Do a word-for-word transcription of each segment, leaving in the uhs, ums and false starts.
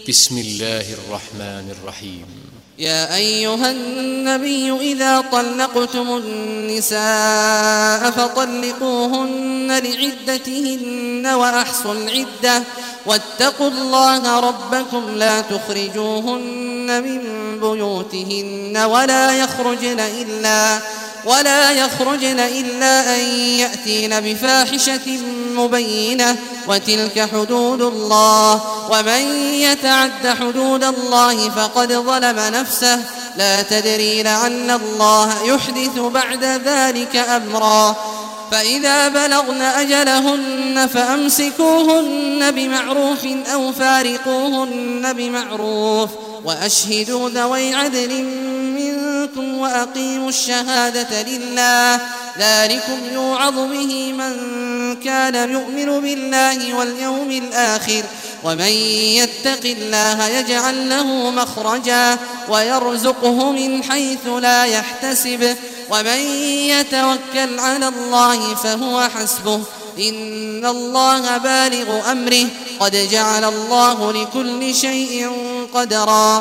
بسم الله الرحمن الرحيم. يا أيها النبي إذا طلقتم النساء فطلقوهن لعدتهن وأحصوا العدة واتقوا الله ربكم لا تخرجوهن من بيوتهن ولا يخرجن إلا ولا يخرجن إلا أن يأتين بفاحشة مبينة وتلك حدود الله ومن يتعد حدود الله فقد ظلم نفسه لا تدري لعل الله يحدث بعد ذلك أمرا فإذا بلغن أجلهن فأمسكوهن بمعروف أو فارقوهن بمعروف وأشهدوا ذوي عدل منكم وأقيموا الشهادة لله ذلكم يوعظ به من كان يؤمن بالله واليوم الآخر ومن يتق الله يجعل له مخرجا ويرزقه من حيث لا يحتسب ومن يتوكل على الله فهو حسبه إن الله بالغ أمره قد جعل الله لكل شيء قدرا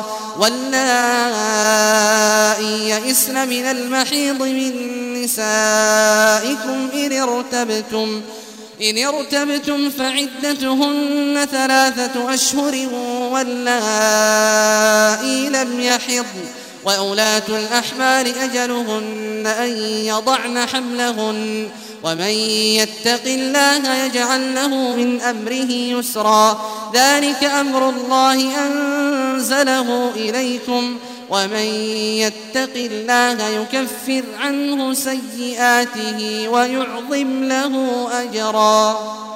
واللائي يئسن من المحيض من نسائكم إن ارتبتم إن ارتبتم فعدتهن ثلاثة أشهر واللائي لم يحضن وأولاة الأحمال أجلهن أن يضعن حملهن ومن يتق الله يجعل له من أمره يسرا ذلك أمر الله أنزله إليكم ومن يتق الله يكفر عنه سيئاته ويعظم له أجرا.